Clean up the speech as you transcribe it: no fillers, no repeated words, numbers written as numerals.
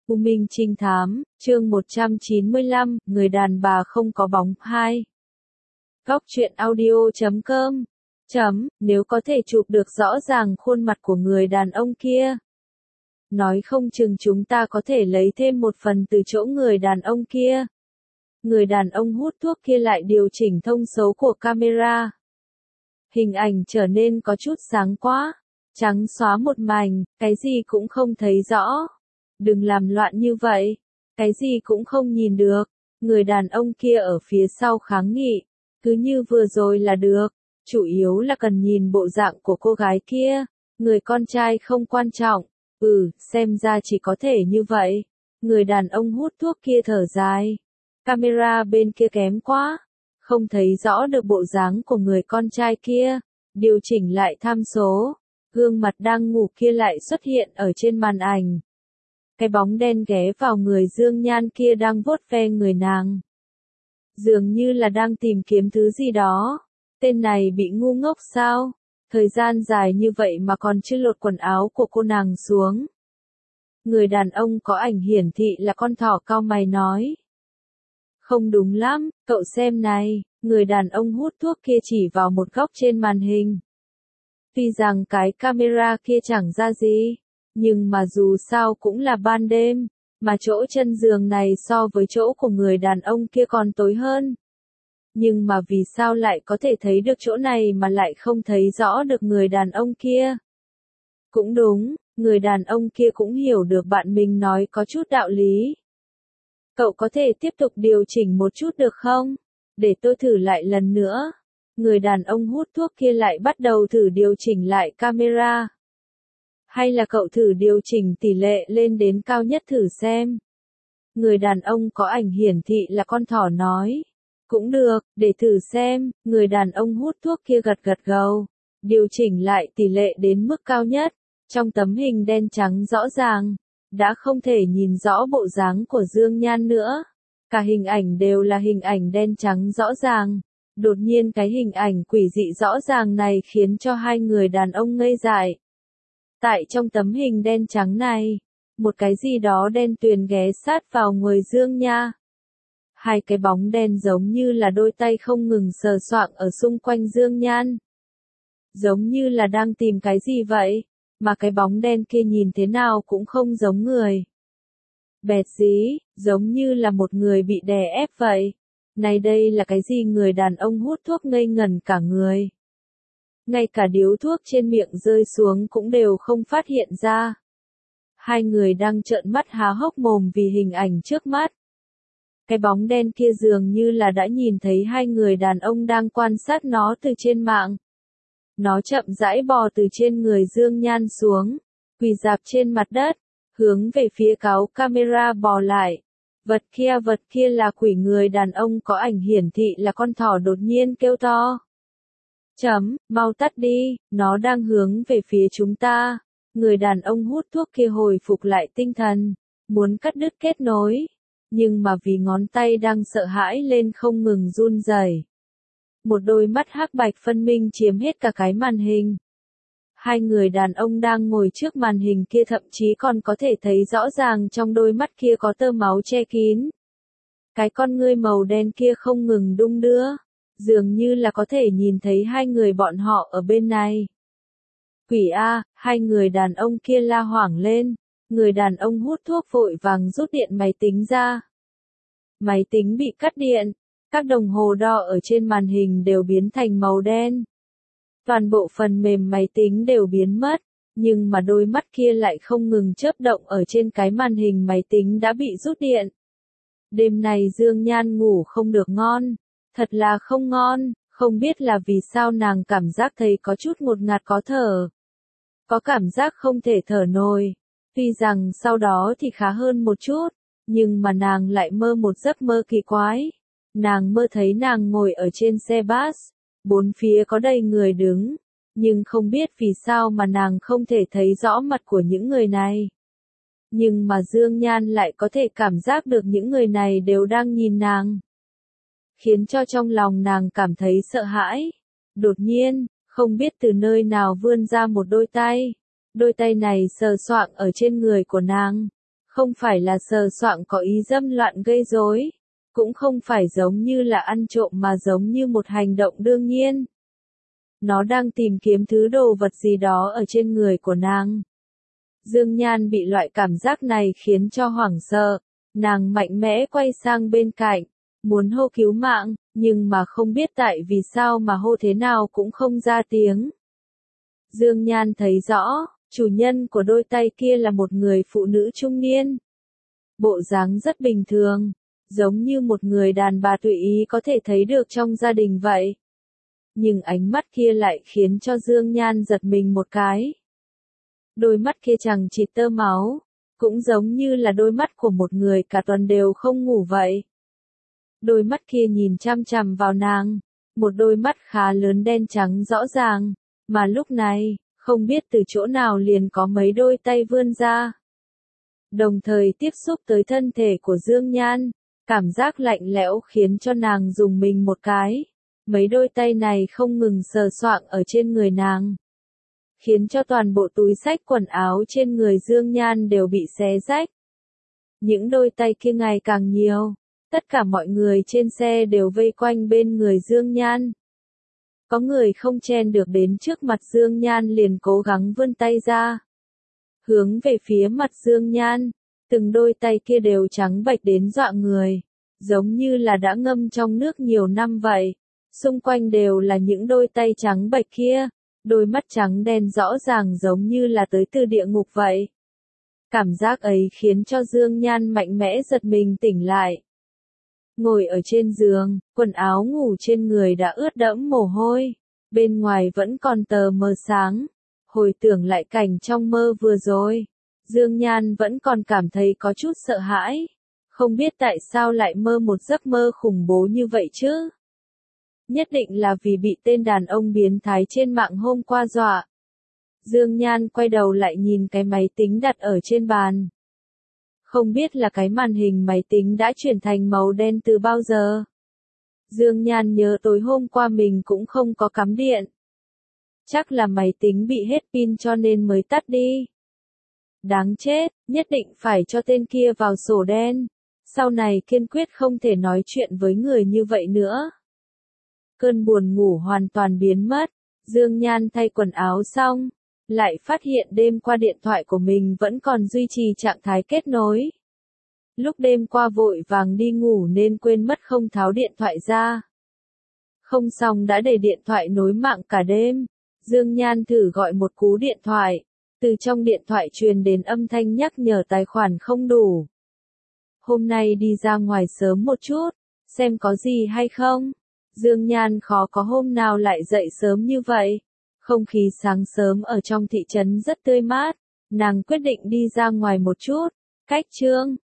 U Minh Trinh Thám, chương 195, người đàn bà không có bóng 2. Góc truyện audio.com. Nếu có thể chụp được rõ ràng khuôn mặt của người đàn ông kia. Nói không chừng chúng ta có thể lấy thêm một phần từ chỗ người đàn ông kia. Người đàn ông hút thuốc kia lại điều chỉnh thông số của camera. Hình ảnh trở nên có chút sáng quá. Trắng xóa một mảnh, cái gì cũng không thấy rõ. Đừng làm loạn như vậy. Cái gì cũng không nhìn được. Người đàn ông kia ở phía sau kháng nghị. Cứ như vừa rồi là được. Chủ yếu là cần nhìn bộ dạng của cô gái kia. Người con trai không quan trọng. Xem ra chỉ có thể như vậy. Người đàn ông hút thuốc kia thở dài. Camera bên kia kém quá. Không thấy rõ được bộ dáng của người con trai kia. Điều chỉnh lại tham số. Gương mặt đang ngủ kia lại xuất hiện ở trên màn ảnh. Cái bóng đen ghé vào người Dương Nhan kia đang vuốt ve người nàng. Dường như là đang tìm kiếm thứ gì đó. Tên này bị ngu ngốc sao? Thời gian dài như vậy mà còn chưa lột quần áo của cô nàng xuống. Người đàn ông có ảnh hiển thị là con thỏ cau mày nói. Không đúng lắm, cậu xem này, người đàn ông hút thuốc kia chỉ vào một góc trên màn hình. Tuy rằng cái camera kia chẳng ra gì, nhưng mà dù sao cũng là ban đêm, mà chỗ chân giường này so với chỗ của người đàn ông kia còn tối hơn. Nhưng mà vì sao lại có thể thấy được chỗ này mà lại không thấy rõ được người đàn ông kia? Cũng đúng, người đàn ông kia cũng hiểu được bạn mình nói có chút đạo lý. Cậu có thể tiếp tục điều chỉnh một chút được không? Để tôi thử lại lần nữa. Người đàn ông hút thuốc kia lại bắt đầu thử điều chỉnh lại camera. Hay là cậu thử điều chỉnh tỷ lệ lên đến cao nhất thử xem. Người đàn ông có ảnh hiển thị là con thỏ nói. Cũng được, để thử xem. Người đàn ông hút thuốc kia gật gật gđầu. Điều chỉnh lại tỷ lệ đến mức cao nhất. Trong tấm hình đen trắng rõ ràng. Đã không thể nhìn rõ bộ dáng của Dương Nhan nữa. Cả hình ảnh đều là hình ảnh đen trắng rõ ràng. Đột nhiên cái hình ảnh quỷ dị rõ ràng này khiến cho hai người đàn ông ngây dại. Tại trong tấm hình đen trắng này, một cái gì đó đen tuyền ghé sát vào người Dương Nha. Hai cái bóng đen giống như là đôi tay không ngừng sờ soạng ở xung quanh Dương Nhan. Giống như là đang tìm cái gì vậy, mà cái bóng đen kia nhìn thế nào cũng không giống người. Bẹt dí, giống như là một người bị đè ép vậy. Này đây là cái gì? Người đàn ông hút thuốc ngây ngẩn cả người. Ngay cả điếu thuốc trên miệng rơi xuống cũng đều không phát hiện ra. Hai người đang trợn mắt há hốc mồm vì hình ảnh trước mắt. Cái bóng đen kia dường như là đã nhìn thấy hai người đàn ông đang quan sát nó từ trên mạng. Nó chậm rãi bò từ trên người Dương Nhan xuống, quỳ rạp trên mặt đất, hướng về phía cáo camera bò lại. Vật kia là quỷ. Người đàn ông có ảnh hiển thị là con thỏ đột nhiên kêu to. Mau tắt đi, nó đang hướng về phía chúng ta. Người đàn ông hút thuốc kia hồi phục lại tinh thần, muốn cắt đứt kết nối. Nhưng mà vì ngón tay đang sợ hãi lên không ngừng run rẩy. Một đôi mắt hắc bạch phân minh chiếm hết cả cái màn hình. Hai người đàn ông đang ngồi trước màn hình kia thậm chí còn có thể thấy rõ ràng trong đôi mắt kia có tơ máu che kín. Cái con ngươi màu đen kia không ngừng đung đưa, dường như là có thể nhìn thấy hai người bọn họ ở bên này. Quỷ A, hai người đàn ông kia la hoảng lên. Người đàn ông hút thuốc vội vàng rút điện máy tính ra. Máy tính bị cắt điện, các đồng hồ đo ở trên màn hình đều biến thành màu đen. Toàn bộ phần mềm máy tính đều biến mất, nhưng mà đôi mắt kia lại không ngừng chớp động ở trên cái màn hình máy tính đã bị rút điện. Đêm này Dương Nhan ngủ không được ngon, thật là không ngon, không biết là vì sao nàng cảm giác thấy có chút ngột ngạt khó thở. Có cảm giác không thể thở nổi, tuy rằng sau đó thì khá hơn một chút, nhưng mà nàng lại mơ một giấc mơ kỳ quái. Nàng mơ thấy nàng ngồi ở trên xe bus. Bốn phía có đầy người đứng, nhưng không biết vì sao mà nàng không thể thấy rõ mặt của những người này. Nhưng mà Dương Nhan lại có thể cảm giác được những người này đều đang nhìn nàng. Khiến cho trong lòng nàng cảm thấy sợ hãi. Đột nhiên, không biết từ nơi nào vươn ra một đôi tay. Đôi tay này sờ soạng ở trên người của nàng. Không phải là sờ soạng có ý dâm loạn gây rối, cũng không phải giống như là ăn trộm mà giống như một hành động đương nhiên. Nó đang tìm kiếm thứ đồ vật gì đó ở trên người của nàng. Dương Nhan bị loại cảm giác này khiến cho hoảng sợ, nàng mạnh mẽ quay sang bên cạnh, muốn hô cứu mạng, nhưng mà không biết tại vì sao mà hô thế nào cũng không ra tiếng. Dương Nhan thấy rõ, chủ nhân của đôi tay kia là một người phụ nữ trung niên. Bộ dáng rất bình thường, giống như một người đàn bà tùy ý có thể thấy được trong gia đình vậy. Nhưng ánh mắt kia lại khiến cho Dương Nhan giật mình một cái. Đôi mắt kia chẳng chịt tơ máu, cũng giống như là đôi mắt của một người cả tuần đều không ngủ vậy. Đôi mắt kia nhìn chăm chằm vào nàng, một đôi mắt khá lớn đen trắng rõ ràng, mà lúc này, không biết từ chỗ nào liền có mấy đôi tay vươn ra. Đồng thời tiếp xúc tới thân thể của Dương Nhan, cảm giác lạnh lẽo khiến cho nàng rùng mình một cái. Mấy đôi tay này không ngừng sờ soạng ở trên người nàng, khiến cho toàn bộ túi xách quần áo trên người Dương Nhan đều bị xé rách. Những đôi tay kia ngày càng nhiều, tất cả mọi người trên xe đều vây quanh bên người Dương Nhan. Có người không chen được đến trước mặt Dương Nhan liền cố gắng vươn tay ra, hướng về phía mặt Dương Nhan, từng đôi tay kia đều trắng bệch đến dọa người, giống như là đã ngâm trong nước nhiều năm vậy. Xung quanh đều là những đôi tay trắng bệch kia, đôi mắt trắng đen rõ ràng giống như là tới từ địa ngục vậy. Cảm giác ấy khiến cho Dương Nhan mạnh mẽ giật mình tỉnh lại. Ngồi ở trên giường, quần áo ngủ trên người đã ướt đẫm mồ hôi, bên ngoài vẫn còn tờ mờ sáng. Hồi tưởng lại cảnh trong mơ vừa rồi, Dương Nhan vẫn còn cảm thấy có chút sợ hãi, không biết tại sao lại mơ một giấc mơ khủng bố như vậy chứ. Nhất định là vì bị tên đàn ông biến thái trên mạng hôm qua dọa. Dương Nhan quay đầu lại nhìn cái máy tính đặt ở trên bàn. Không biết là cái màn hình máy tính đã chuyển thành màu đen từ bao giờ. Dương Nhan nhớ tối hôm qua mình cũng không có cắm điện. Chắc là máy tính bị hết pin cho nên mới tắt đi. Đáng chết, nhất định phải cho tên kia vào sổ đen. Sau này kiên quyết không thể nói chuyện với người như vậy nữa. Cơn buồn ngủ hoàn toàn biến mất, Dương Nhan thay quần áo xong, lại phát hiện đêm qua điện thoại của mình vẫn còn duy trì trạng thái kết nối. Lúc đêm qua vội vàng đi ngủ nên quên mất không tháo điện thoại ra. Không xong đã để điện thoại nối mạng cả đêm, Dương Nhan thử gọi một cú điện thoại, từ trong điện thoại truyền đến âm thanh nhắc nhở tài khoản không đủ. Hôm nay đi ra ngoài sớm một chút, xem có gì hay không. Dương Nhan khó có hôm nào lại dậy sớm như vậy. Không khí sáng sớm ở trong thị trấn rất tươi mát, nàng quyết định đi ra ngoài một chút. Cách Trương